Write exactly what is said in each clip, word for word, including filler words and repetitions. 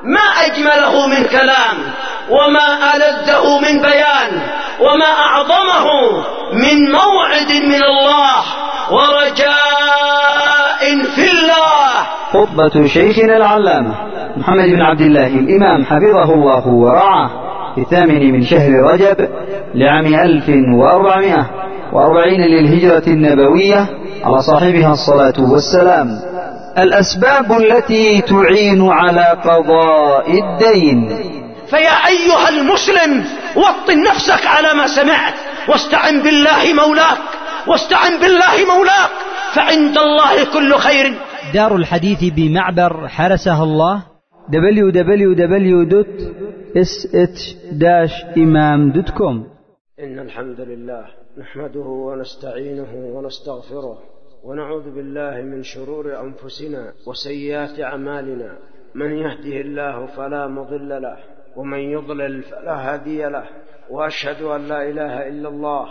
ما أجمله من كلام، وما ألذه من بيان، وما أعظمه من موعد من الله ورجاء في الله. خطبة شيخنا العلامة محمد بن عبد الله الإمام حفظه الله ورعاه في الثامن من شهر رجب لعام ألف وأربعمائة وأربعين للهجرة النبوية على صاحبها الصلاة والسلام. الأسباب التي تعين على قضاء الدين. فيا أيها المسلم وطن نفسك على ما سمعت، واستعن بالله مولاك، واستعن بالله مولاك، فعند الله كل خير. دار الحديث بمعبر حرسها الله دبليو دبليو دبليو دوت اس اتش داش إمام دوت كوم. إن الحمد لله نحمده ونستعينه ونستغفره ونعوذ بالله من شرور أنفسنا وسيئات أعمالنا، من يهده الله فلا مضل له ومن يضلل فلا هادي له، وأشهد أن لا إله إلا الله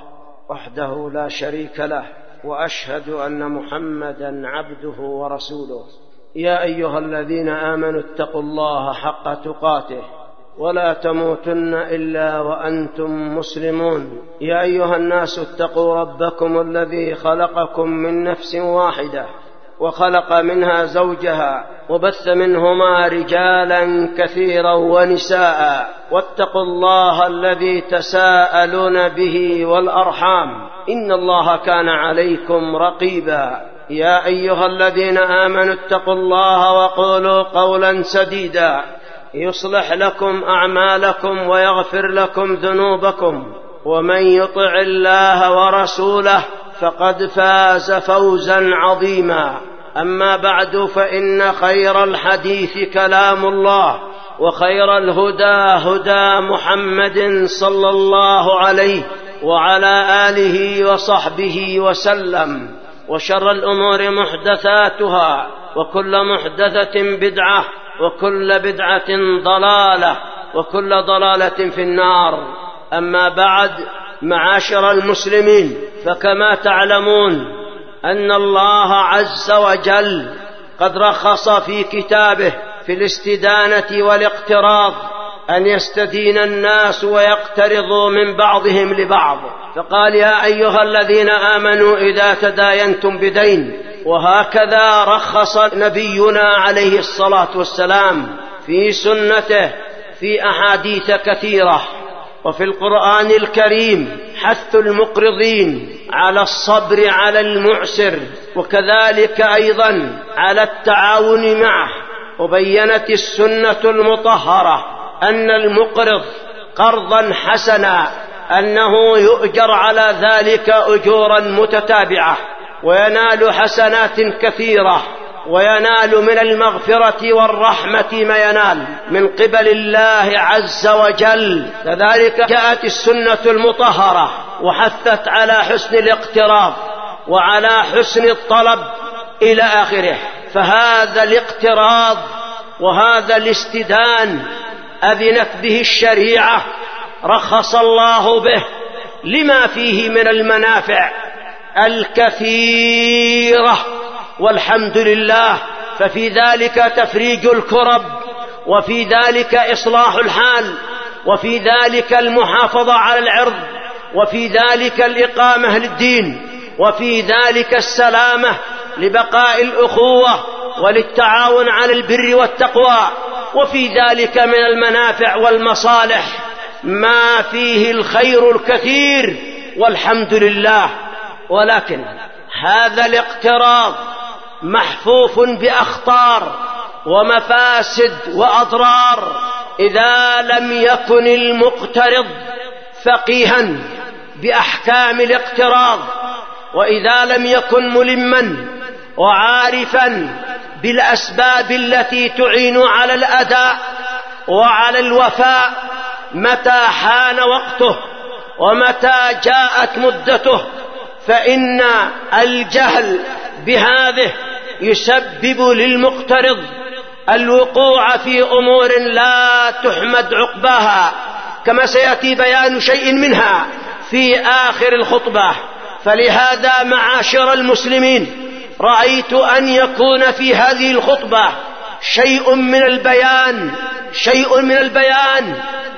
وحده لا شريك له، وأشهد أن محمدا عبده ورسوله. يا أيها الذين آمنوا اتقوا الله حق تقاته ولا تموتن إلا وأنتم مسلمون. يا أيها الناس اتقوا ربكم الذي خلقكم من نفس واحدة وخلق منها زوجها وبث منهما رجالا كثيرا ونساء، واتقوا الله الذي تساءلون به والأرحام إن الله كان عليكم رقيبا. يا أيها الذين آمنوا اتقوا الله وقولوا قولا سديدا يصلح لكم أعمالكم ويغفر لكم ذنوبكم، ومن يطع الله ورسوله فقد فاز فوزا عظيما. أما بعد، فإن خير الحديث كلام الله، وخير الهدى هدى محمد صلى الله عليه وعلى آله وصحبه وسلم، وشر الأمور محدثاتها، وكل محدثة بدعة، وكل بدعة ضلالة، وكل ضلالة في النار. أما بعد، معاشر المسلمين، فكما تعلمون أن الله عز وجل قد رخص في كتابه في الاستدانة والاقتراض أن يستدين الناس ويقترضوا من بعضهم لبعض، فقال يا أيها الذين آمنوا إذا تداينتم بدين. وهكذا رخص نبينا عليه الصلاة والسلام في سنته في أحاديث كثيرة، وفي القرآن الكريم حث المقرضين على الصبر على المعسر، وكذلك أيضا على التعاون معه. وبينت السنة المطهرة أن المقرض قرضا حسنا أنه يؤجر على ذلك أجورا متتابعة، وينال حسنات كثيرة، وينال من المغفرة والرحمة ما ينال من قبل الله عز وجل. كذلك جاءت السنة المطهرة وحثت على حسن الاقتراض وعلى حسن الطلب إلى آخره. فهذا الاقتراض وهذا الاستدان أذنت به الشريعة، رخص الله به لما فيه من المنافع الكثيرة، والحمد لله. ففي ذلك تفريج الكرب، وفي ذلك إصلاح الحال، وفي ذلك المحافظة على العرض، وفي ذلك الإقامة للدين، وفي ذلك السلامة لبقاء الأخوة وللتعاون على البر والتقوى، وفي ذلك من المنافع والمصالح ما فيه الخير الكثير، والحمد لله. ولكن هذا الاقتراض محفوف بأخطار ومفاسد وأضرار إذا لم يكن المقترض فقيها بأحكام الاقتراض، وإذا لم يكن ملما وعارفا بالأسباب التي تعين على الأداء وعلى الوفاء متى حان وقته ومتى جاءت مدته. فإن الجهل بهذه يسبب للمقترض الوقوع في أمور لا تحمد عقباها، كما سيأتي بيان شيء منها في آخر الخطبة. فلهذا معاشر المسلمين، رأيت أن يكون في هذه الخطبة شيء من البيان شيء من البيان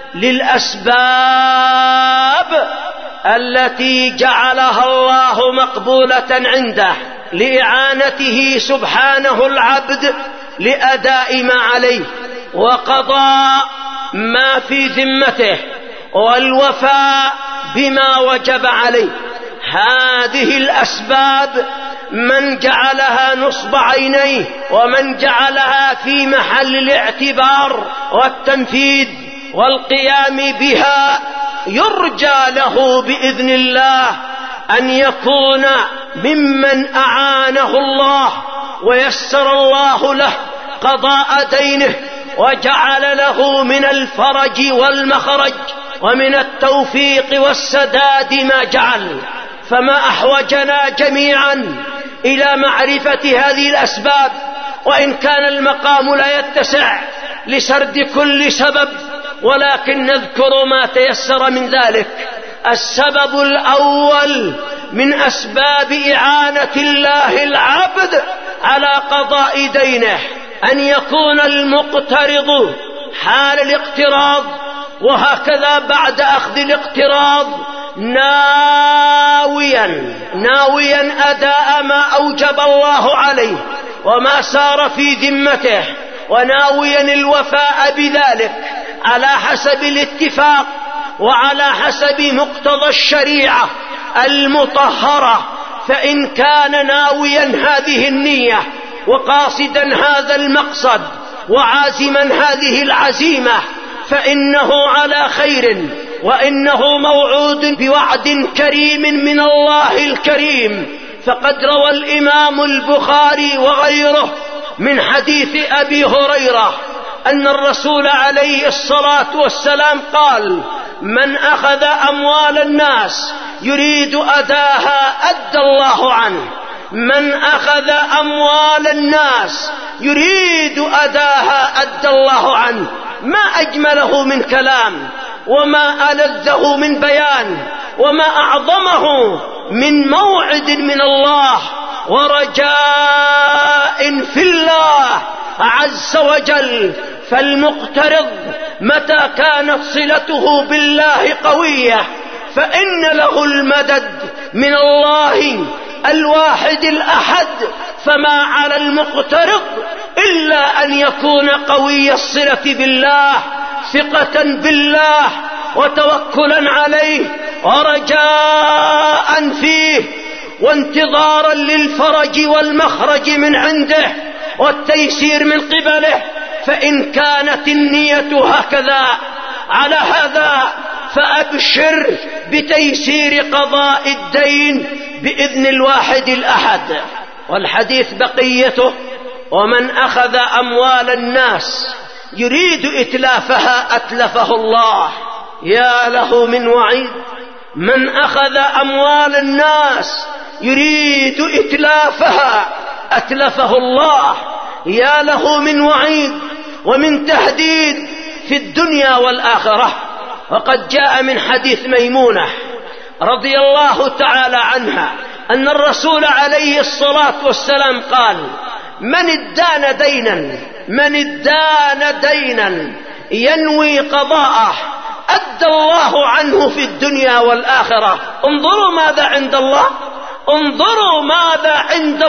للأسباب التي جعلها الله مقبولة عنده لإعانته سبحانه العبد لأداء ما عليه وقضاء ما في ذمته والوفاء بما وجب عليه. هذه الأسباب من جعلها نصب عينيه ومن جعلها في محل الاعتبار والتنفيذ والقيام بها يرجى له بإذن الله أن يكون ممن أعانه الله ويسر الله له قضاء دينه وجعل له من الفرج والمخرج ومن التوفيق والسداد ما جعل. فما أحوجنا جميعا إلى معرفة هذه الأسباب، وإن كان المقام لا يتسع لسرد كل سبب، ولكن نذكر ما تيسر من ذلك. السبب الأول من أسباب إعانة الله العبد على قضاء دينه أن يكون المقترض حال الاقتراض وهكذا بعد أخذ الاقتراض ناويا ناويا أداء ما أوجب الله عليه وما سار في ذمته، وناويا الوفاء بذلك على حسب الاتفاق وعلى حسب مقتضى الشريعة المطهرة. فإن كان ناويا هذه النية وقاصدا هذا المقصد وعازما هذه العزيمة فإنه على خير، وإنه موعود بوعد كريم من الله الكريم. فقد روى الإمام البخاري وغيره من حديث أبي هريرة أن الرسول عليه الصلاة والسلام قال: من أخذ أموال الناس يريد أداها أدى الله عنه. من أخذ أموال الناس يريد أداها أدى الله عنه. ما أجمله من كلام، وما ألذه من بيان، وما أعظمه من موعد من الله ورجاء في الله عز وجل. فالمقترض متى كانت صلته بالله قوية فإن له المدد من الله الواحد الأحد. فما على المقترض إلا أن يكون قوي الصلة بالله، ثقة بالله وتوكلا عليه ورجاء فيه وانتظارا للفرج والمخرج من عنده والتيسير من قبله. فإن كانت النية هكذا على هذا فأبشر بتيسير قضاء الدين بإذن الواحد الأحد. والحديث بقيته: ومن أخذ أموال الناس يريد إتلافها أتلفه الله. يا له من وعيد! من أخذ أموال الناس يريد إتلافها أتلفه الله. يا له من وعيد ومن تهديد في الدنيا والآخرة. وقد جاء من حديث ميمونة رضي الله تعالى عنها أن الرسول عليه الصلاة والسلام قال: من ادان دينا من ادان دينا ينوي قضاءه أدى الله عنه في الدنيا والآخرة. انظروا ماذا عند الله، انظروا ماذا عند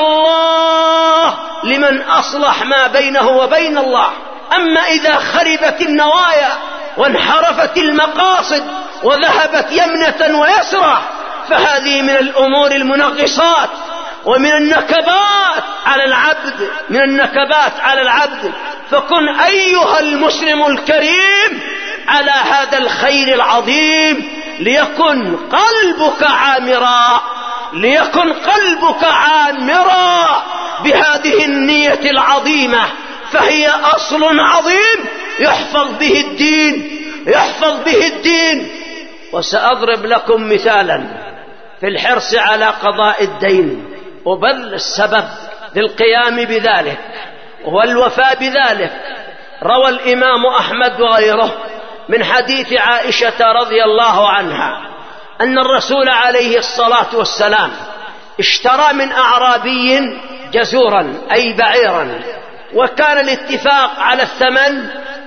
الله لمن أصلح ما بينه وبين الله. أما إذا خربت النوايا وانحرفت المقاصد وذهبت يمنة ويسرى فهذه من الأمور المنغصات ومن النكبات على العبد من النكبات على العبد. فكن أيها المسلم الكريم على هذا الخير العظيم ليكن قلبك عامرا ليكن قلبك عامرا بهذه النية العظيمة، فهي أصل عظيم يحفظ به الدين يحفظ به الدين. وسأضرب لكم مثالا في الحرص على قضاء الدين وبل السبب للقيام بذلك والوفاء بذلك. روى الإمام أحمد وغيره من حديث عائشة رضي الله عنها أن الرسول عليه الصلاة والسلام اشترى من أعرابي جزورا أي بعيرا، وكان الاتفاق على الثمن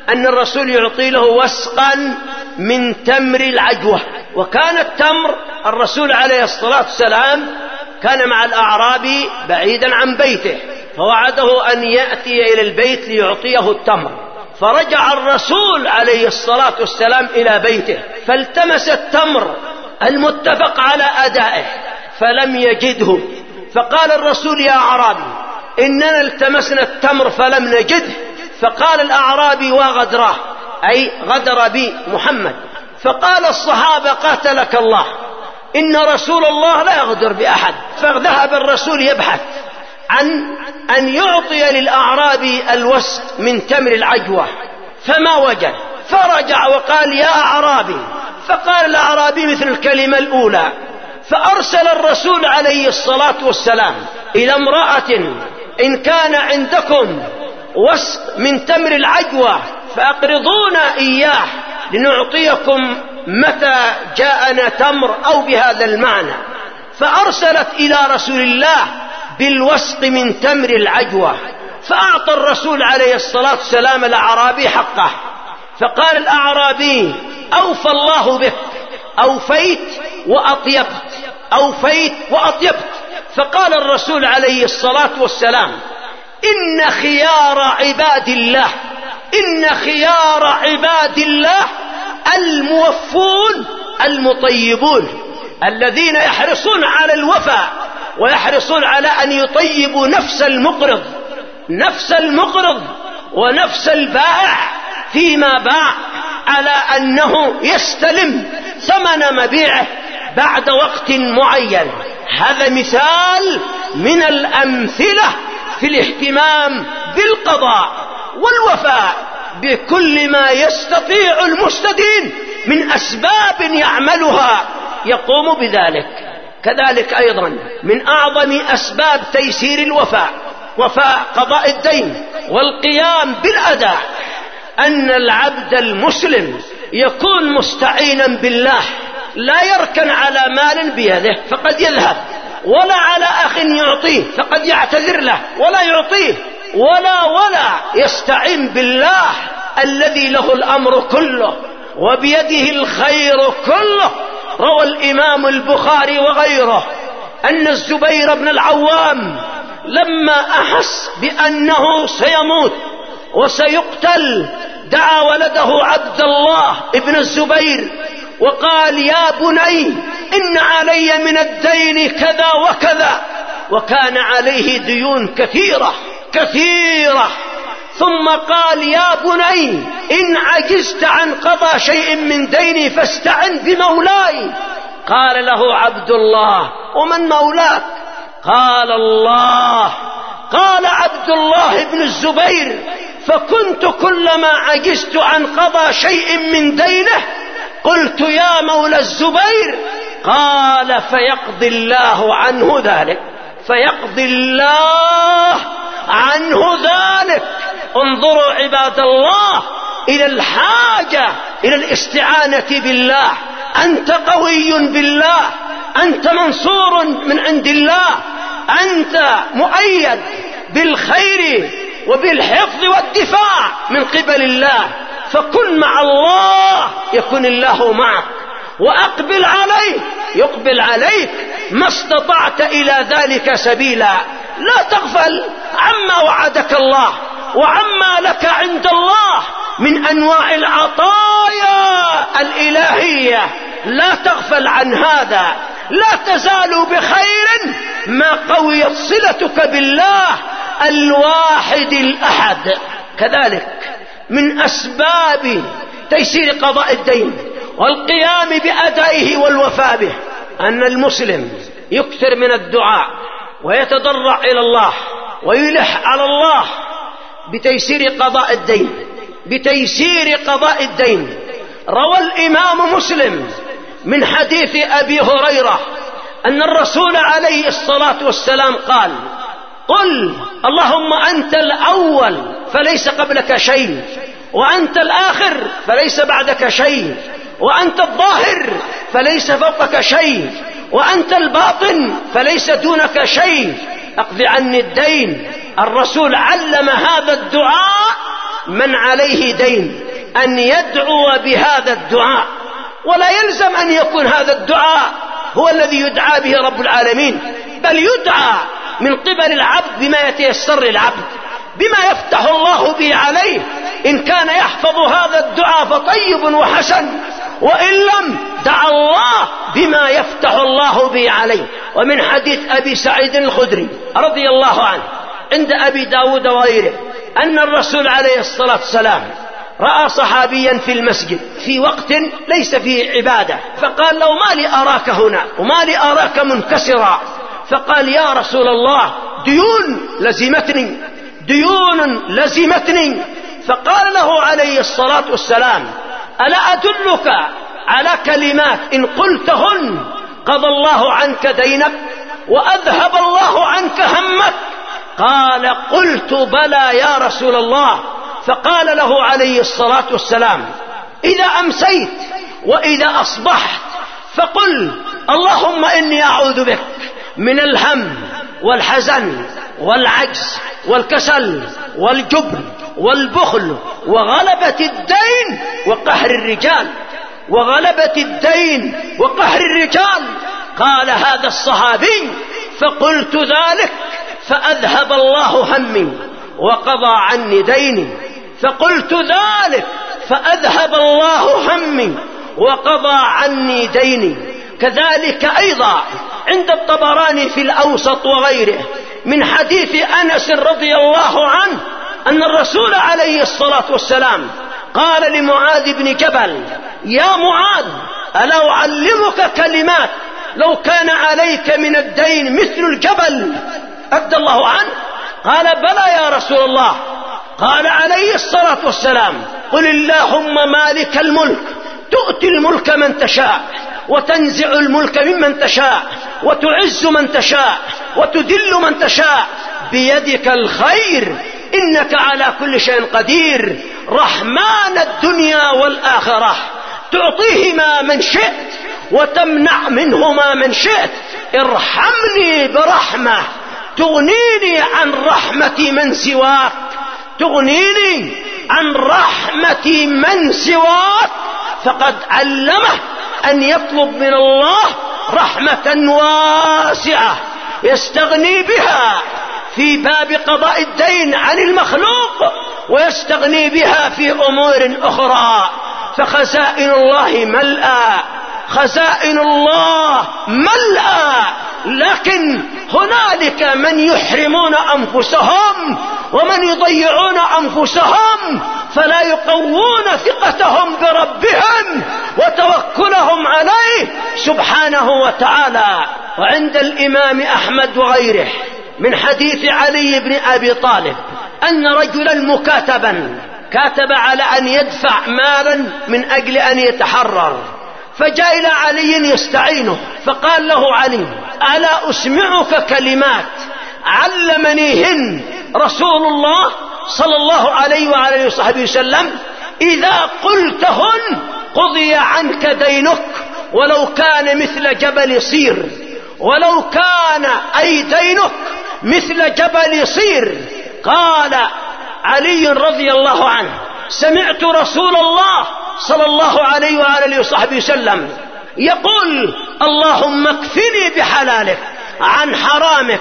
أن الرسول يعطي له وسقا من تمر العجوة. وكان التمر الرسول عليه الصلاة والسلام كان مع الأعرابي بعيدا عن بيته، فوعده أن يأتي إلى البيت ليعطيه التمر، فرجع الرسول عليه الصلاة والسلام إلى بيته فالتمس التمر المتفق على أدائه فلم يجده، فقال الرسول: يا أعرابي إننا التمسنا التمر فلم نجده. فقال الأعرابي: وغدره، أي غدر بي محمد. فقال الصحابة: قاتلك الله، إن رسول الله لا يغدر بأحد. فذهب الرسول يبحث عن أن يعطي للأعرابي الوسق من تمر العجوة فما وجد، فرجع وقال: يا أعرابي. فقال الأعرابي مثل الكلمة الأولى. فأرسل الرسول عليه الصلاة والسلام إلى امرأة: إن كان عندكم وسق من تمر العجوة فأقرضونا إياه لنعطيكم متى جاءنا تمر، أو بهذا المعنى. فأرسلت إلى رسول الله بالوسق من تمر العجوة، فأعطى الرسول عليه الصلاة والسلام الأعرابي حقه. فقال الأعرابي: أوفى الله بك، أوفيت وأطيبت، أوفيت وأطيبت. فقال الرسول عليه الصلاة والسلام: إن خيار عباد الله، إن خيار عباد الله الموفون المطيبون، الذين يحرصون على الوفاء ويحرصون على أن يطيبوا نفس المقرض، نفس المقرض ونفس البائع فيما باع، على أنه يستلم ثمن مبيعه بعد وقت معين. هذا مثال من الأمثلة في الاهتمام بالقضاء والوفاء بكل ما يستطيع المستدين من أسباب يعملها يقوم بذلك. كذلك أيضا من أعظم أسباب تيسير الوفاء، وفاء قضاء الدين والقيام بالأداء، أن العبد المسلم يكون مستعينا بالله، لا يركن على مال بيده فقد يذهب، ولا على أخ يعطيه فقد يعتذر له ولا يعطيه، ولا ولا يستعين بالله الذي له الأمر كله وبيده الخير كله. روى الإمام البخاري وغيره أن الزبير بن العوام لما أحس بأنه سيموت وسيقتل دعا ولده عبد الله ابن الزبير وقال: يا بني إن علي من الدين كذا وكذا، وكان عليه ديون كثيرة كثيرة. ثم قال: يا بني إن عجزت عن قضاء شيء من ديني فاستعن بمولاي. قال له عبد الله: ومن مولاك؟ قال: الله. قال عبد الله بن الزبير: فكنت كلما عجزت عن قضاء شيء من دينه قلت: يا مولى الزبير. قال: فيقضي الله عنه ذلك، فيقضي الله عنه ذلك. انظروا عباد الله إلى الحاجة إلى الاستعانة بالله. أنت قوي بالله، أنت منصور من عند الله، أنت مؤيد بالخير وبالحفظ والدفاع من قبل الله، فكن مع الله يكن الله معك، وأقبل عليه يقبل عليك ما استطعت إلى ذلك سبيلا. لا تغفل عما وعدك الله وعما لك عند الله من أنواع العطايا الإلهية، لا تغفل عن هذا. لا تزال بخير ما قويت صلتك بالله الواحد الأحد. كذلك من أسباب تيسير قضاء الدين والقيام بأدائه والوفاء به أن المسلم يكثر من الدعاء ويتضرع إلى الله ويلح على الله بتيسير قضاء الدين، بتيسير قضاء الدين. روى الإمام مسلم من حديث أبي هريرة أن الرسول عليه الصلاة والسلام قال: قل اللهم أنت الأول فليس قبلك شيء، وأنت الآخر فليس بعدك شيء، وأنت الظاهر فليس فوقك شيء، وأنت الباطن فليس دونك شيء، أقض عني الدين. الرسول علم هذا الدعاء من عليه دين أن يدعو بهذا الدعاء، ولا يلزم أن يكون هذا الدعاء هو الذي يدعى به رب العالمين، بل يدعى من قبل العبد بما يتيسر للعبد، بما يفتح الله به عليه. إن كان يحفظ هذا الدعاء فطيب وحسن، وإن لم دعا الله بما يفتح الله به عليه. ومن حديث أبي سعيد الخدري رضي الله عنه عند أبي داود وغيره أن الرسول عليه الصلاة والسلام رأى صحابيا في المسجد في وقت ليس فيه عبادة، فقال له: ما لي أراك هنا وما لي أراك منكسرا؟ فقال: يا رسول الله، ديون لزمتني ديون لزمتني. فقال له عليه الصلاة والسلام: ألا أدلك على كلمات إن قلتهن قضى الله عنك دينك وأذهب الله عنك همك؟ قال: قلت بلى يا رسول الله. فقال له عليه الصلاة والسلام: إذا أمسيت وإذا أصبحت فقل اللهم إني أعوذ بك من الهم والحزن والعجز والكسل والجبن والبخل وغلبة الدين وقهر الرجال وغلبة الدين وقهر الرجال. قال هذا الصحابي: فقلت ذلك فأذهب الله همي وقضى عني ديني. فقلت ذلك فأذهب الله همي وقضى عني ديني. كذلك أيضا عند الطبراني في الأوسط وغيره من حديث أنس رضي الله عنه أن الرسول عليه الصلاة والسلام قال لمعاذ بن جبل: يا معاذ، ألا أعلمك كلمات لو كان عليك من الدين مثل الجبل أدى الله عنه؟ قال: بلى يا رسول الله. قال عليه الصلاة والسلام: قل اللهم مالك الملك تؤتي الملك من تشاء وتنزع الملك ممن تشاء وتعز من تشاء وتذل من تشاء بيدك الخير إنك على كل شيء قدير، رحمن الدنيا والآخرة، تعطيهما من شئت وتمنع منهما من شئت، ارحمني برحمة تغنيني عن رحمة من سواك تغنيني عن رحمة من سواك. فقد علمه أن يطلب من الله رحمة واسعة يستغني بها في باب قضاء الدين عن المخلوق، ويستغني بها في أمور أخرى. فخزائن الله ملأى خزائن الله ملأى، لكن هنالك من يحرمون أنفسهم ومن يضيعون أنفسهم، فلا يقوون ثقتهم بربهم وتوكلهم عليه سبحانه وتعالى. وعند الإمام أحمد وغيره من حديث علي بن أبي طالب أن رجلا مكاتبا كاتب على أن يدفع مالا من أجل أن يتحرر، فجاء إلى علي يستعينه، فقال له علي: ألا أسمعك كلمات علمنيهن رسول الله صلى الله عليه وعلى وصحبه وسلم، إذا قلتهن قضي عنك دينك ولو كان مثل جبل صير، ولو كان أي دينك مثل جبل صير. قال علي رضي الله عنه: سمعت رسول الله صلى الله عليه وآله وصحبه وسلم يقول: اللهم اكفني بحلالك عن حرامك،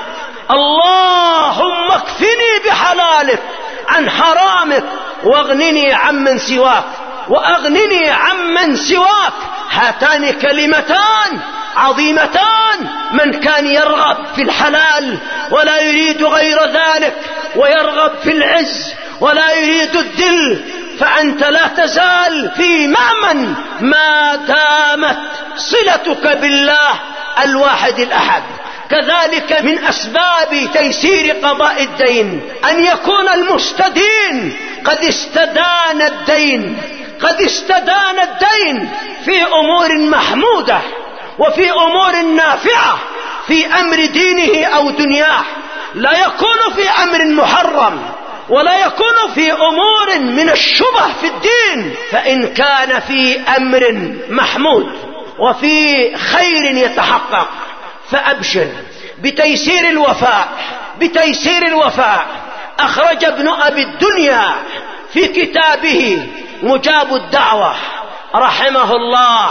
اللهم اكفني بحلالك عن حرامك، واغنني عمن سواك واغنني عمن سواك. هاتان كلمتان عظيمتان، من كان يرغب في الحلال ولا يريد غير ذلك، ويرغب في العز ولا يريد الذل، فأنت لا تزال في مأمن ما دامت صلتك بالله الواحد الأحد. كذلك من أسباب تيسير قضاء الدين أن يكون المستدين قد استدان الدين قد استدان الدين في أمور محمودة وفي أمور نافعة في أمر دينه أو دنياه، لا يكون في أمر محرم ولا يكون في أمور من الشبه في الدين. فإن كان في أمر محمود وفي خير يتحقق فأبشر بتيسير الوفاء بتيسير الوفاء. أخرج ابن أبي الدنيا في كتابه مجاب الدعوة رحمه الله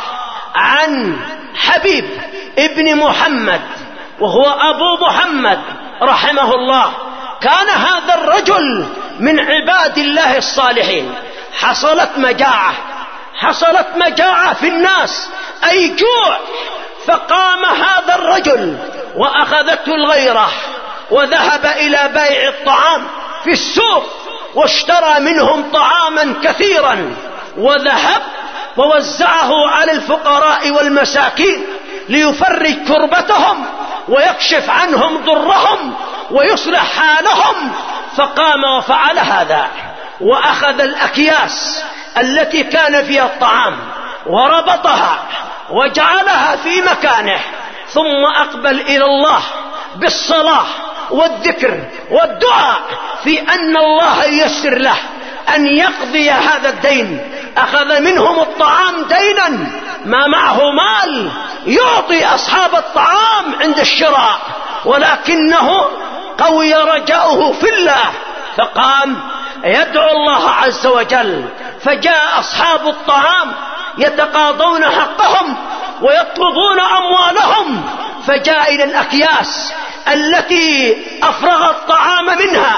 عن حبيب ابن محمد وهو أبو محمد رحمه الله: كان هذا الرجل من عباد الله الصالحين، حصلت مجاعة حصلت مجاعة في الناس، أي جوع، فقام هذا الرجل وأخذته الغيرة وذهب إلى بيع الطعام في السوق واشترى منهم طعاما كثيرا، وذهب ووزعه على الفقراء والمساكين ليفرج كربتهم ويكشف عنهم ضرهم ويصلح حالهم. فقام وفعل هذا، وأخذ الأكياس التي كان فيها الطعام وربطها وجعلها في مكانه، ثم أقبل إلى الله بالصلاة والذكر والدعاء في أن الله ييسر له أن يقضي هذا الدين. أخذ منهم الطعام دينا، ما معه مال يعطي أصحاب الطعام عند الشراء، ولكنه قوي رجاؤه في الله، فقام يدعو الله عز وجل. فجاء أصحاب الطعام يتقاضون حقهم ويطلبون أموالهم، فجاء إلى الأكياس التي أفرغ الطعام منها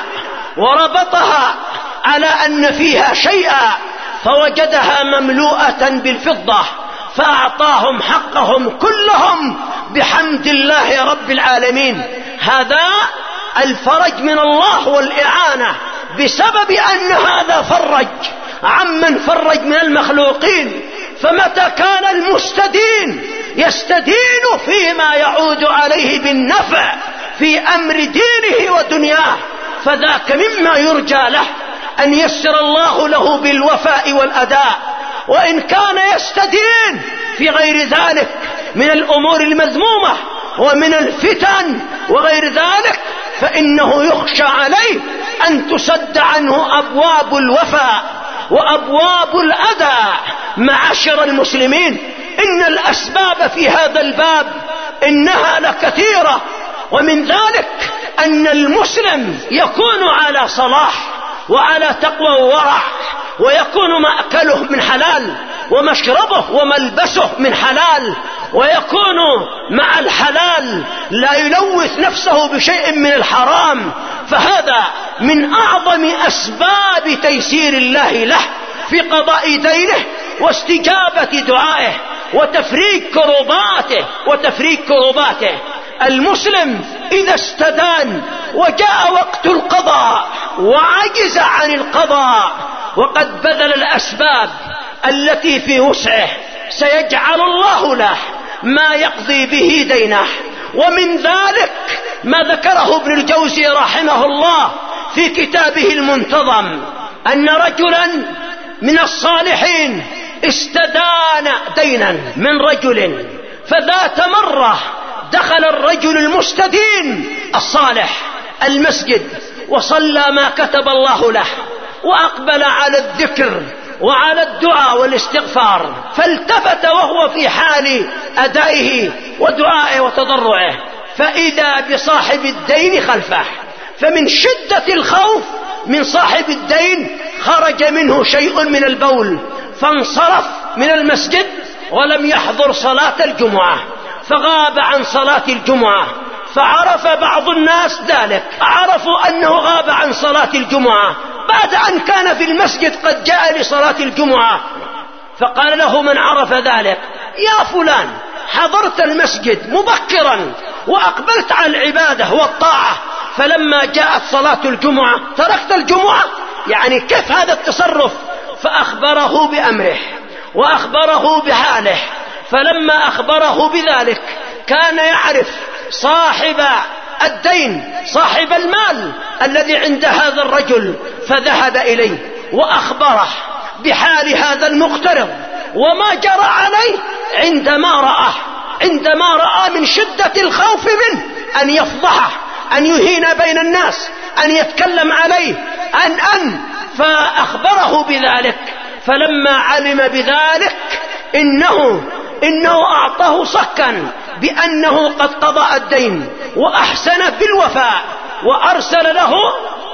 وربطها على أن فيها شيئا، فوجدها مملوءة بالفضة، فأعطاهم حقهم كلهم بحمد الله رب العالمين. هذا الفرج من الله والإعانة بسبب أن هذا فرج عمن فرج من المخلوقين. فمتى كان المستدين يستدين فيما يعود عليه بالنفع في أمر دينه ودنياه، فذاك مما يرجى له أن يسر الله له بالوفاء والأداء. وإن كان يستدين في غير ذلك من الأمور المذمومة ومن الفتن وغير ذلك، فإنه يخشى عليه أن تسد عنه أبواب الوفاء وأبواب الأداء. معاشر المسلمين، إن الأسباب في هذا الباب إنها لكثيرة، ومن ذلك أن المسلم يكون على صلاح وعلى تقوى وورع، ويكون مأكله من حلال ومشربه وملبسه من حلال، ويكون مع الحلال لا يلوث نفسه بشيء من الحرام. فهذا من أعظم أسباب تيسير الله له في قضاء دينه واستجابة دعائه وتفريج كروباته وتفريج كروباته. المسلم إذا استدان وجاء وقت القضاء وعجز عن القضاء وقد بذل الأسباب التي في وسعه، سيجعل الله له ما يقضي به دينه. ومن ذلك ما ذكره ابن الجوزي رحمه الله في كتابه المنتظم، أن رجلا من الصالحين استدان دينا من رجل، فذات مرة دخل الرجل المستدين الصالح المسجد وصلى ما كتب الله له، وأقبل على الذكر وعلى الدعاء والاستغفار، فالتفت وهو في حال أدائه ودعائه وتضرعه، فإذا بصاحب الدين خلفه، فمن شدة الخوف من صاحب الدين خرج منه شيء من البول، فانصرف من المسجد ولم يحضر صلاة الجمعة، فغاب عن صلاة الجمعة. فعرف بعض الناس ذلك، عرفوا أنه غاب عن صلاة الجمعة بعد أن كان في المسجد قد جاء لصلاة الجمعة. فقال له من عرف ذلك: يا فلان، حضرت المسجد مبكرا وأقبلت على العبادة والطاعة، فلما جاءت صلاة الجمعة تركت الجمعة؟ يعني كيف هذا التصرف؟ فأخبره بأمره وأخبره بحاله. فلما أخبره بذلك كان يعرف صاحب الدين صاحب المال الذي عند هذا الرجل، فذهب إليه وأخبره بحال هذا المقترض وما جرى عليه عندما رآه عندما رأى من شدة الخوف منه أن يفضحه، أن يهين بين الناس، أن يتكلم عليه أن أن فأخبره بذلك. فلما علم بذلك إنه إنه أعطاه صكا بأنه قد قضى الدين وأحسن بالوفاء، وأرسل له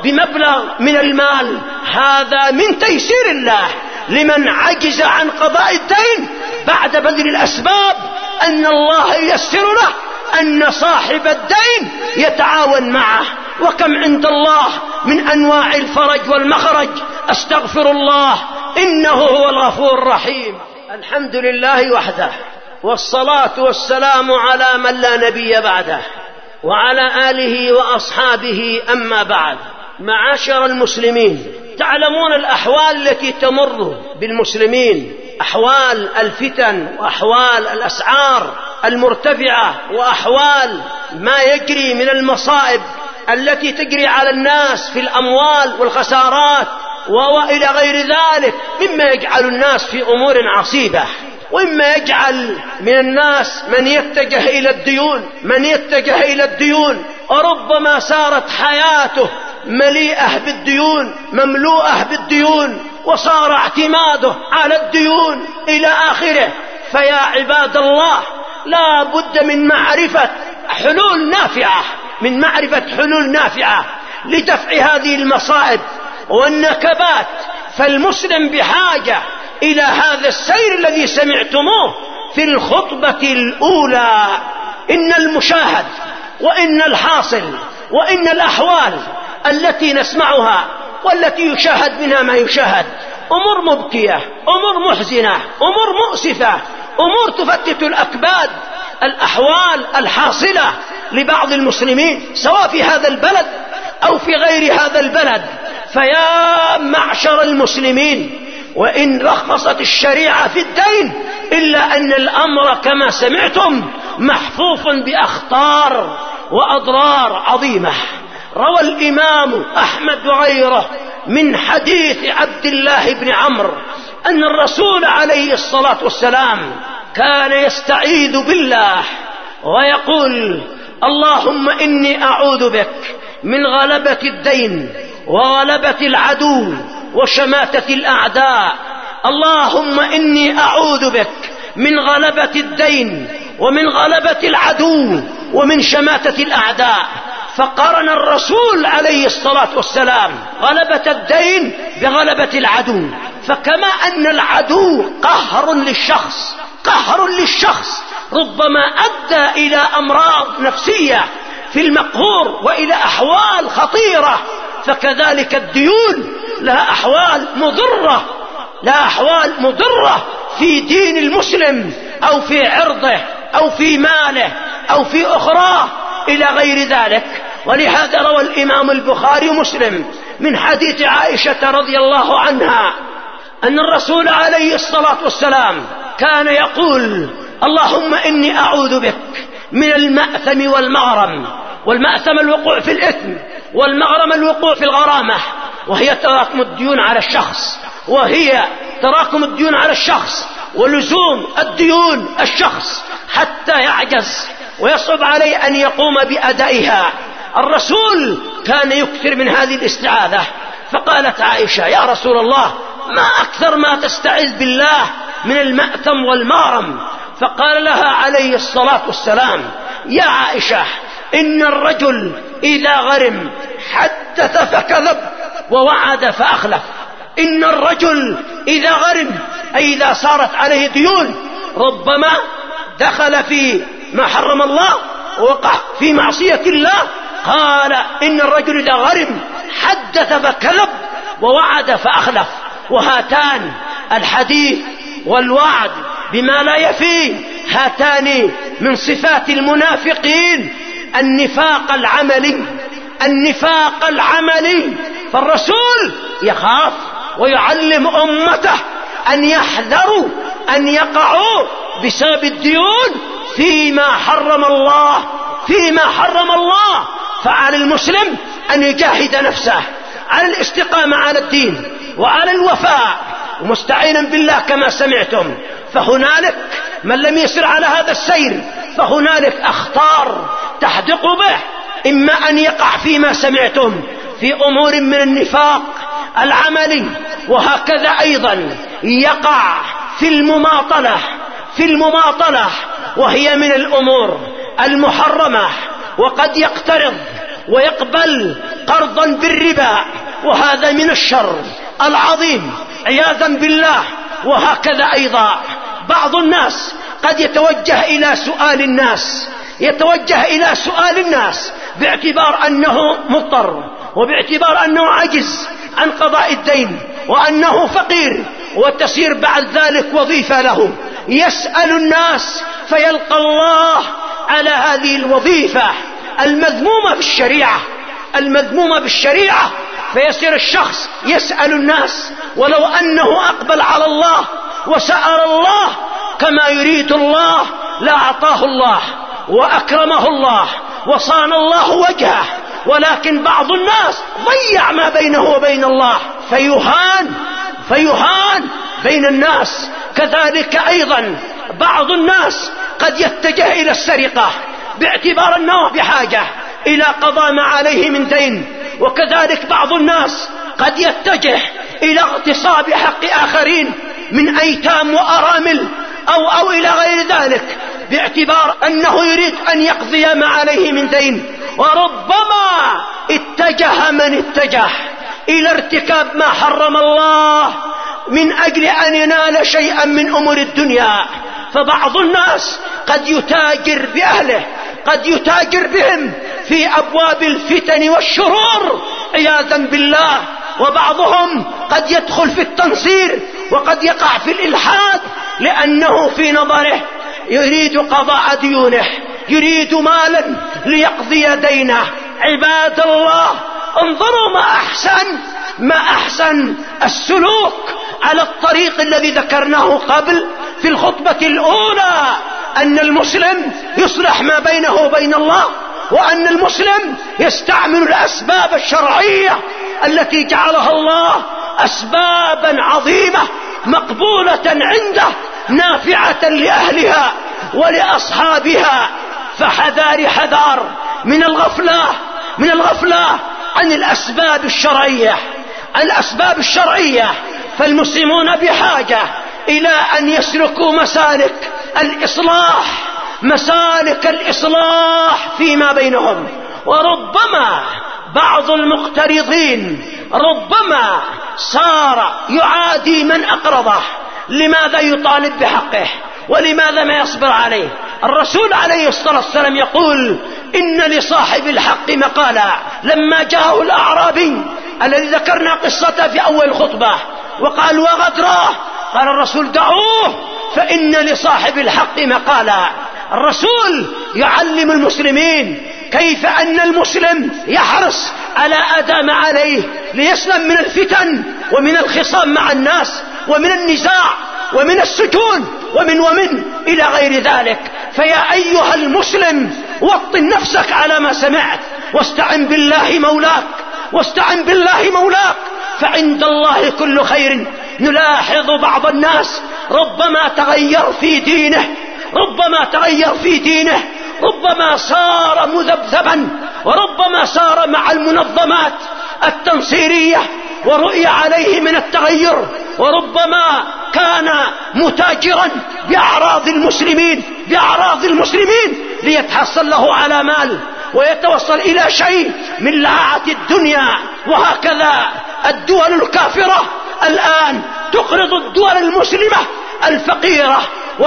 بمبلغ من المال، هذا من تيسير الله لمن عجز عن قضاء الدين بعد بذل الأسباب، أن الله ييسر له أن صاحب الدين يتعاون معه. وكم عند الله من أنواع الفرج والمخرج. أستغفر الله إنه هو الغفور الرحيم. الحمد لله وحده، والصلاة والسلام على من لا نبي بعده، وعلى آله وأصحابه. أما بعد، معاشر المسلمين، تعلمون الأحوال التي تمر بالمسلمين، أحوال الفتن وأحوال الأسعار المرتفعة وأحوال ما يجري من المصائب التي تجري على الناس في الأموال والخسارات وإلى غير ذلك، مما يجعل الناس في أمور عصيبة، وإما يجعل من الناس من يتجه إلى الديون من يتجه إلى الديون وربما صارت حياته مليئة بالديون مملوءة بالديون، وصار اعتماده على الديون إلى آخره. فيا عباد الله، لا بد من معرفة حلول نافعة من معرفة حلول نافعة لدفع هذه المصائب والنكبات. فالمسلم بحاجة إلى هذا السير الذي سمعتموه في الخطبة الأولى. إن المشاهد وإن الحاصل وإن الأحوال التي نسمعها والتي يشاهد منها ما يشاهد أمور مبكية، أمور محزنة، أمور مؤسفة، أمور تفتت الأكباد. الأحوال الحاصلة لبعض المسلمين سواء في هذا البلد أو في غير هذا البلد. فيا معشر المسلمين، وإن رخصت الشريعة في الدين إلا أن الأمر كما سمعتم محفوف بأخطار وأضرار عظيمة. روى الإمام أحمد وغيره من حديث عبد الله بن عمرو أن الرسول عليه الصلاة والسلام كان يستعيذ بالله ويقول: اللهم إني أعوذ بك من غلبة الدين وغلبة العدو وشماتة الأعداء. اللهم إني أعوذ بك من غلبة الدين ومن غلبة العدو ومن شماتة الأعداء. فقارن الرسول عليه الصلاة والسلام غلبة الدين بغلبة العدو. فكما أن العدو قهر للشخص قهر للشخص ربما أدى إلى أمراض نفسية في المقهور وإلى أحوال خطيرة، فكذلك الديون لها أحوال مضرة لها أحوال مضرة في دين المسلم أو في عرضه أو في ماله أو في أخراه إلى غير ذلك. ولهذا روى الإمام البخاري ومسلم من حديث عائشة رضي الله عنها أن الرسول عليه الصلاة والسلام كان يقول: اللهم إني أعوذ بك من المأثم والمغرم. والمأثم الوقوع في الإثم، والمغرم الوقوع في الغرامة، وهي تراكم الديون على الشخص وهي تراكم الديون على الشخص ولزوم الديون الشخص حتى يعجز ويصعب عليه أن يقوم بأدائها. الرسول كان يكثر من هذه الاستعاذة. فقالت عائشة: يا رسول الله، ما أكثر ما تستعيذ بالله من المأثم والمغرم؟ فقال لها عليه الصلاة والسلام: يا عائشة، إن الرجل إذا غرم حدث فكذب ووعد فأخلف. إن الرجل إذا غرم أي إذا صارت عليه ديون ربما دخل في ما حرم الله ووقع في معصية الله. قال: إن الرجل إذا غرم حدث فكذب ووعد فأخلف. وهاتان الحديث والوعد بما لا يفيه هاتان من صفات المنافقين. النفاق العملي النفاق العملي فالرسول يخاف ويعلم أمته أن يحذروا أن يقعوا بسبب الديون فيما حرم الله فيما حرم الله. فعلى المسلم أن يجاهد نفسه على الاستقامة على الدين وعلى الوفاء ومستعينا بالله كما سمعتم. فهنالك من لم يسر على هذا السير فهنالك أخطار تحدق به، إما أن يقع فيما سمعتم في أمور من النفاق العملي، وهكذا أيضا يقع في المماطلة في المماطلة وهي من الأمور المحرمة. وقد يقترض ويقبل قرضا بالربا، وهذا من الشر العظيم عياذا بالله. وهكذا أيضا بعض الناس قد يتوجه إلى سؤال الناس يتوجه إلى سؤال الناس باعتبار أنه مضطر، وباعتبار أنه عجز عن قضاء الدين، وأنه فقير، وتصير بعد ذلك وظيفة له، يسأل الناس فيلقى الله على هذه الوظيفة المذمومة بالشريعة المذمومة بالشريعة فيصير الشخص يسأل الناس، ولو أنه أقبل على الله وسأل الله كما يريد الله لأعطاه الله وأكرمه الله وصان الله وجهه، ولكن بعض الناس ضيع ما بينه وبين الله فيهان فيهان بين الناس. كذلك أيضا بعض الناس قد يتجه إلى السرقة باعتبار أنه بحاجة إلى قضاء ما عليه من دين، وكذلك بعض الناس قد يتجه إلى اغتصاب حق آخرين من أيتام وأرامل أو, أو إلى غير ذلك باعتبار أنه يريد أن يقضي ما عليه من دين. وربما اتجه من اتجه إلى ارتكاب ما حرم الله من أجل أن ينال شيئا من أمور الدنيا. فبعض الناس قد يتاجر بأهله، قد يتاجر بهم في أبواب الفتن والشرور عياذا بالله، وبعضهم قد يدخل في التنصير وقد يقع في الإلحاد، لأنه في نظره يريد قضاء ديونه، يريد مالا ليقضي دينه. عباد الله، انظروا ما أحسن ما أحسن السلوك على الطريق الذي ذكرناه قبل في الخطبة الأولى، أن المسلم يصلح ما بينه وبين الله، وأن المسلم يستعمل الأسباب الشرعية التي جعلها الله أسبابا عظيمة مقبولة عنده نافعة لأهلها ولأصحابها. فحذار حذار من الغفلة من الغفلة عن الأسباب الشرعية الأسباب الشرعية فالمسلمون بحاجة إلى أن يسلكوا مسالك الإصلاح مسالك الإصلاح فيما بينهم. وربما بعض المقترضين ربما صار يعادي من أقرضه، لماذا يطالب بحقه ولماذا ما يصبر عليه؟ الرسول عليه الصلاة والسلام يقول: إن لصاحب الحق مقالا. لما جاءه الأعرابي الذي ذكرنا قصته في أول الخطبة وقال وغدراه، قال الرسول: دعوه فإن لصاحب الحق مقالا. الرسول يعلم المسلمين كيف أن المسلم يحرص على أداء ما عليه ليسلم من الفتن ومن الخصام مع الناس ومن النزاع ومن السجون ومن ومن إلى غير ذلك. فيا أيها المسلم، وطن نفسك على ما سمعت، واستعن بالله مولاك واستعن بالله مولاك فعند الله كل خير. نلاحظ بعض الناس ربما تغير في دينه ربما تغير في دينه ربما صار مذبذبا، وربما صار مع المنظمات التنصيرية ورؤية عليه من التغير، وربما كان متاجرا بأعراض المسلمين بأعراض المسلمين ليتحصل له على مال ويتوصل إلى شيء من لعاعة الدنيا. وهكذا الدول الكافرة الآن تقرض الدول المسلمة الفقيرة،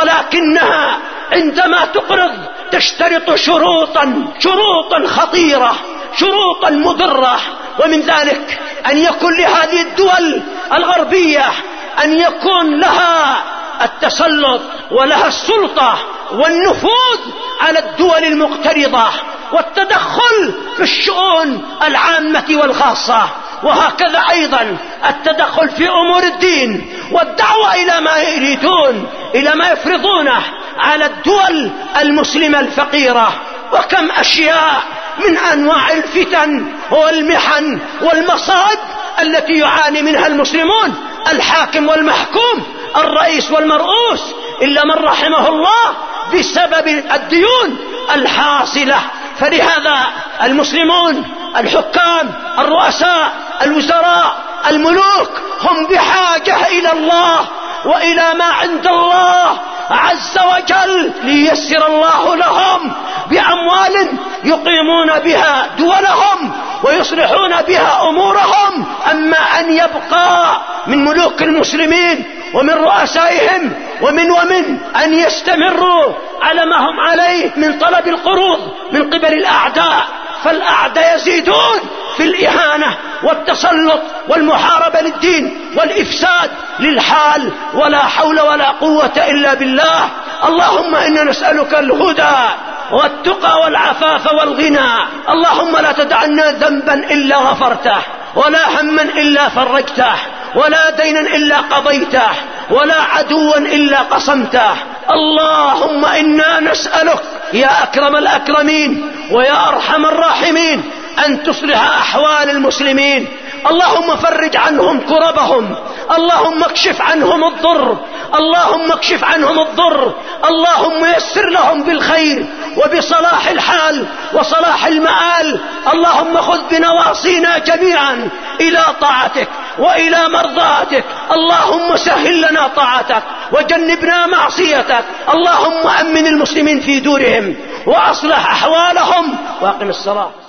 ولكنها عندما تقرض تشترط شروطا شروطا خطيرة شروطا مضرة، ومن ذلك أن يكون لهذه الدول الغربية أن يكون لها التسلط ولها السلطة والنفوذ على الدول المقترضة والتدخل في الشؤون العامة والخاصة، وهكذا أيضا التدخل في أمور الدين والدعوة إلى ما يريدون إلى ما يفرضونه على الدول المسلمة الفقيرة. وكم أشياء من أنواع الفتن والمحن والمصائب التي يعاني منها المسلمون، الحاكم والمحكوم، الرئيس والمرؤوس، إلا من رحمه الله، بسبب الديون الحاصلة. فلهذا المسلمون الحكام الرؤساء الوزراء الملوك هم بحاجة إلى الله وإلى ما عند الله عز وجل لييسر الله لهم بأموال يقيمون بها دولهم ويصلحون بها أمورهم. أما أن يبقى من ملوك المسلمين ومن رؤسائهم ومن ومن أن يستمروا على ما هم عليه من طلب القروض من قبل الأعداء، فالأعداء يزيدون في الإهانة والتسلط والمحاربة للدين والإفساد للحال، ولا حول ولا قوة إلا بالله. اللهم إنا نسألك الهدى والتقى والعفاف والغنى. اللهم لا تدع لنا ذنبا إلا غفرته، ولا هما إلا فرجته، ولا دينا إلا قضيته، ولا عدوا إلا قصمته. اللهم إنا نسألك يا أكرم الأكرمين ويا أرحم الراحمين أن تصلح أحوال المسلمين. اللهم فرج عنهم كربهم، اللهم اكشف عنهم الضر، اللهم اكشف عنهم الضر، اللهم يسر لهم بالخير وبصلاح الحال وصلاح المآل. اللهم خذ بنواصينا جميعا إلى طاعتك وإلى مرضاتك. اللهم سهل لنا طاعتك وجنبنا معصيتك. اللهم أمن المسلمين في دورهم وأصلح أحوالهم وأقم الصلاة.